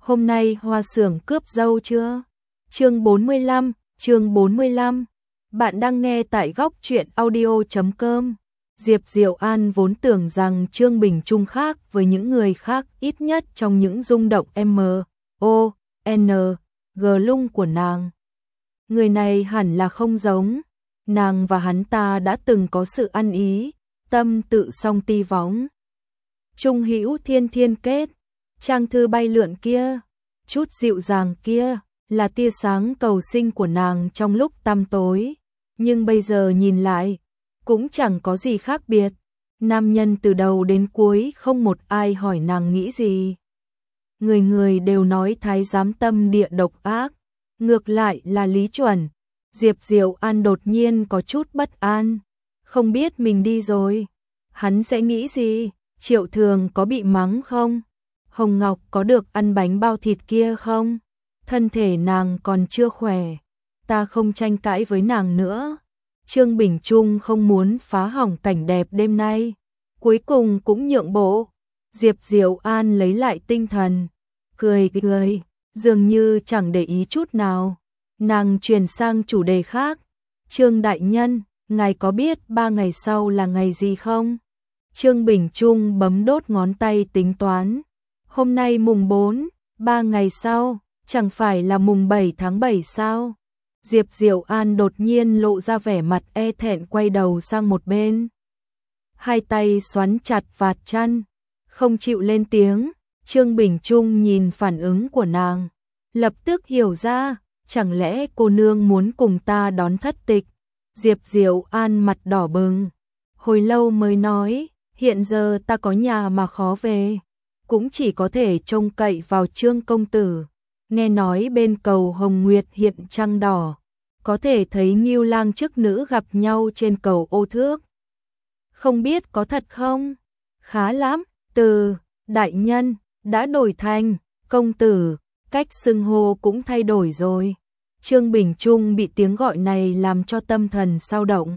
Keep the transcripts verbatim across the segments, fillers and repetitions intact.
hôm nay Hoa Xưởng cướp dâu chưa? Chương bốn mươi lăm, chương bốn mươi lăm. Bạn đang nghe tại góc truyện audio chấm com. Diệp Diệu An vốn tưởng rằng Trương Bình Trung khác với những người khác, ít nhất trong những rung động M, O, N, G lung của nàng. Người này hẳn là không giống. Nàng và hắn ta đã từng có sự ăn ý, tâm tự song ti võng. Trung hữu thiên thiên kết, trang thư bay lượn kia, chút dịu dàng kia, là tia sáng cầu sinh của nàng trong lúc tăm tối. Nhưng bây giờ nhìn lại, cũng chẳng có gì khác biệt. Nam nhân từ đầu đến cuối không một ai hỏi nàng nghĩ gì. Người người đều nói thái giám tâm địa độc ác. Ngược lại là Lý Chuẩn. Diệp Diệu An đột nhiên có chút bất an. Không biết mình đi rồi, hắn sẽ nghĩ gì? Triệu Thường có bị mắng không? Hồng Ngọc có được ăn bánh bao thịt kia không? Thân thể nàng còn chưa khỏe. Ta không tranh cãi với nàng nữa. Trương Bình Trung không muốn phá hỏng cảnh đẹp đêm nay. Cuối cùng cũng nhượng bộ. Diệp Diệu An lấy lại tinh thần. Cười cười, dường như chẳng để ý chút nào. Nàng chuyển sang chủ đề khác. Trương Đại Nhân, ngài có biết ba ngày sau là ngày gì không? Trương Bình Trung bấm đốt ngón tay tính toán. Hôm nay mùng bốn, ba ngày sau, chẳng phải là mùng bảy tháng bảy sao? Diệp Diệu An đột nhiên lộ ra vẻ mặt e thẹn, quay đầu sang một bên. Hai tay xoắn chặt vạt chăn, không chịu lên tiếng. Trương Bình Trung nhìn phản ứng của nàng, lập tức hiểu ra, chẳng lẽ cô nương muốn cùng ta đón thất tịch? Diệp Diệu An mặt đỏ bừng, hồi lâu mới nói, hiện giờ ta có nhà mà khó về, cũng chỉ có thể trông cậy vào Trương công tử. Nghe nói bên cầu Hồng Nguyệt hiện trăng đỏ, có thể thấy Ngưu Lang chức nữ gặp nhau trên cầu Ô Thước. Không biết có thật không? Khá lắm, từ đại nhân đã đổi thành công tử, cách xưng hô cũng thay đổi rồi. Trương Bình Trung bị tiếng gọi này làm cho tâm thần xao động.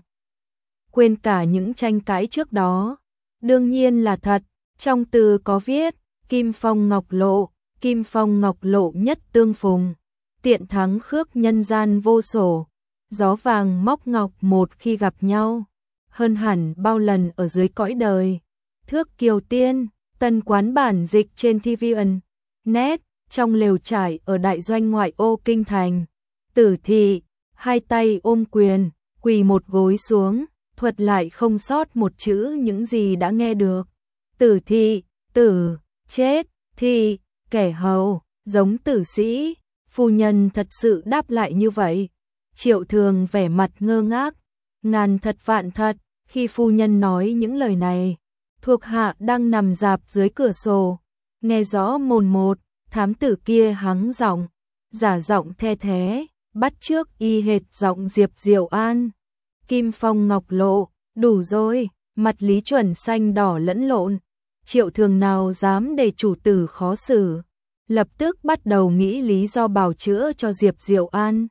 Quên cả những tranh cãi trước đó. Đương nhiên là thật, trong từ có viết, Kim Phong Ngọc Lộ, Kim Phong Ngọc Lộ nhất tương phùng, tiện thắng khước nhân gian vô sổ, gió vàng móc ngọc một khi gặp nhau, hơn hẳn bao lần ở dưới cõi đời. Thước Kiều Tiên, tân quán bản dịch trên ti vi ẩn, net, trong lều trải ở đại doanh ngoại ô kinh thành. Tử thị, hai tay ôm quyền, quỳ một gối xuống, thuật lại không sót một chữ những gì đã nghe được. Tử thị, tử, chết, thị, kẻ hầu, giống tử sĩ. Phu nhân thật sự đáp lại như vậy. Triệu Thường vẻ mặt ngơ ngác. Ngàn thật vạn thật, khi phu nhân nói những lời này, thuộc hạ đang nằm rạp dưới cửa sổ, nghe rõ mồn một. Thám tử kia hắng giọng, giả giọng the thé, bắt chước y hệt giọng Diệp Diệu An. Kim Phong Ngọc Lộ, đủ rồi. Mặt Lý Chuẩn xanh đỏ lẫn lộn. Triệu Thường nào dám để chủ tử khó xử, lập tức bắt đầu nghĩ lý do bào chữa cho Diệp Diệu An.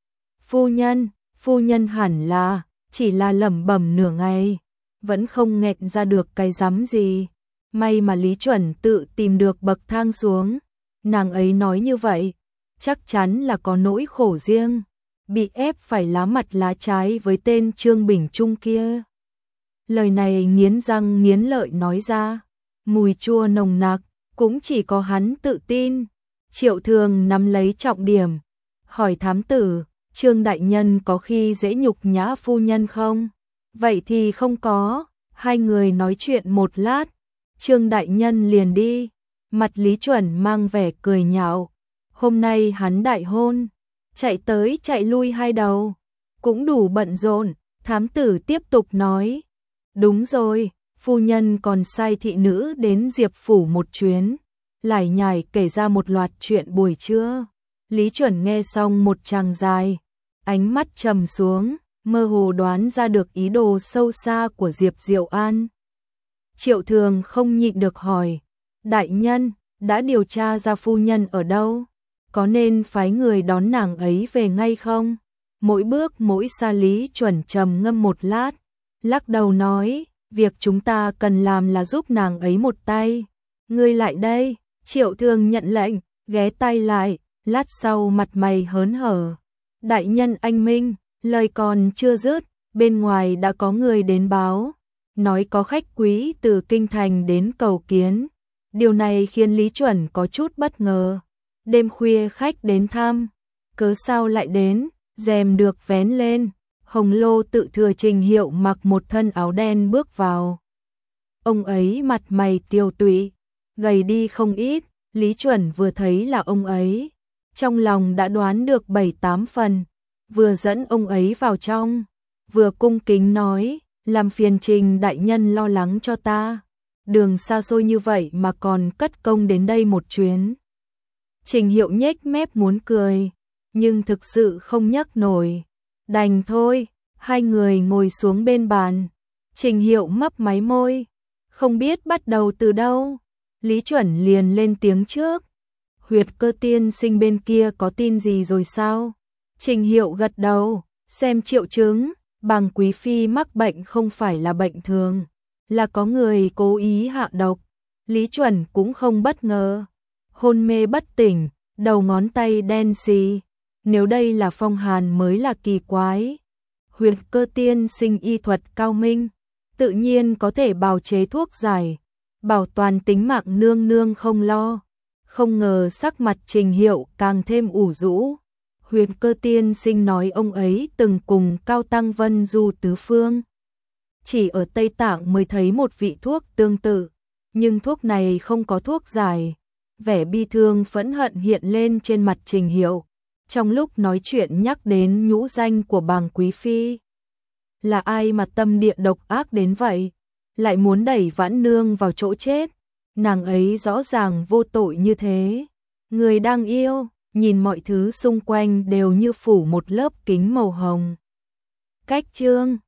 Phu nhân, phu nhân hẳn là chỉ là lẩm bẩm nửa ngày, vẫn không nghẹn ra được cái rắm gì. May mà Lý Chuẩn tự tìm được bậc thang xuống. Nàng ấy nói như vậy, chắc chắn là có nỗi khổ riêng, bị ép phải lá mặt lá trái với tên Trương Bình Trung kia. Lời này nghiến răng nghiến lợi nói ra, mùi chua nồng nặc, cũng chỉ có hắn tự tin. Triệu Thường nắm lấy trọng điểm, hỏi thám tử, Trương đại nhân có khi dễ nhục nhã phu nhân không? Vậy thì không có. Hai người nói chuyện một lát, Trương đại nhân liền đi. Mặt Lý Chuẩn mang vẻ cười nhạo. Hôm nay hắn đại hôn, chạy tới chạy lui hai đầu, cũng đủ bận rộn. Thám tử tiếp tục nói, đúng rồi, phu nhân còn sai thị nữ đến Diệp phủ một chuyến, lải nhải kể ra một loạt chuyện buổi trưa. Lý Chuẩn nghe xong một tràng dài, ánh mắt trầm xuống, mơ hồ đoán ra được ý đồ sâu xa của Diệp Diệu An. Triệu Thường không nhịn được hỏi, đại nhân, đã điều tra ra phu nhân ở đâu? Có nên phái người đón nàng ấy về ngay không? Mỗi bước mỗi xa. Lý Chuẩn trầm ngâm một lát, lắc đầu nói, việc chúng ta cần làm là giúp nàng ấy một tay. Ngươi lại đây. Triệu Thường nhận lệnh, ghé tay lại, lát sau mặt mày hớn hở. Đại nhân anh Minh, lời còn chưa dứt, bên ngoài đã có người đến báo, nói có khách quý từ kinh thành đến cầu kiến. Điều này khiến Lý Chuẩn có chút bất ngờ. Đêm khuya khách đến thăm, cớ sao lại đến, rèm được vén lên. Hồng Lô tự thừa Trình Hiệu mặc một thân áo đen bước vào. Ông ấy mặt mày tiều tụy, gầy đi không ít, Lý Chuẩn vừa thấy là ông ấy, trong lòng đã đoán được bảy tám phần, vừa dẫn ông ấy vào trong, vừa cung kính nói, làm phiền Trình đại nhân lo lắng cho ta, đường xa xôi như vậy mà còn cất công đến đây một chuyến. Trình Hiệu nhếch mép muốn cười, nhưng thực sự không nhấc nổi, đành thôi, hai người ngồi xuống bên bàn. Trình Hiệu mấp máy môi, không biết bắt đầu từ đâu. Lý Chuẩn liền lên tiếng trước, Huyệt Cơ tiên sinh bên kia có tin gì rồi sao? Trình Hiệu gật đầu, xem triệu chứng, Bàng quý phi mắc bệnh không phải là bệnh thường, là có người cố ý hạ độc. Lý Chuẩn cũng không bất ngờ, hôn mê bất tỉnh, đầu ngón tay đen xì, nếu đây là phong hàn mới là kỳ quái. Huyệt Cơ tiên sinh y thuật cao minh, tự nhiên có thể bào chế thuốc giải, bảo toàn tính mạng nương nương không lo. Không ngờ sắc mặt Trình Hiệu càng thêm ủ rũ. Huyệt Cơ tiên sinh nói ông ấy từng cùng Cao Tăng Vân du tứ phương. Chỉ ở Tây Tạng mới thấy một vị thuốc tương tự, nhưng thuốc này không có thuốc giải. Vẻ bi thương phẫn hận hiện lên trên mặt Trình Hiệu, trong lúc nói chuyện nhắc đến nhũ danh của Bàng quý phi. Là ai mà tâm địa độc ác đến vậy, lại muốn đẩy Vãn Nương vào chỗ chết, nàng ấy rõ ràng vô tội như thế. Người đang yêu, nhìn mọi thứ xung quanh đều như phủ một lớp kính màu hồng. Cách chương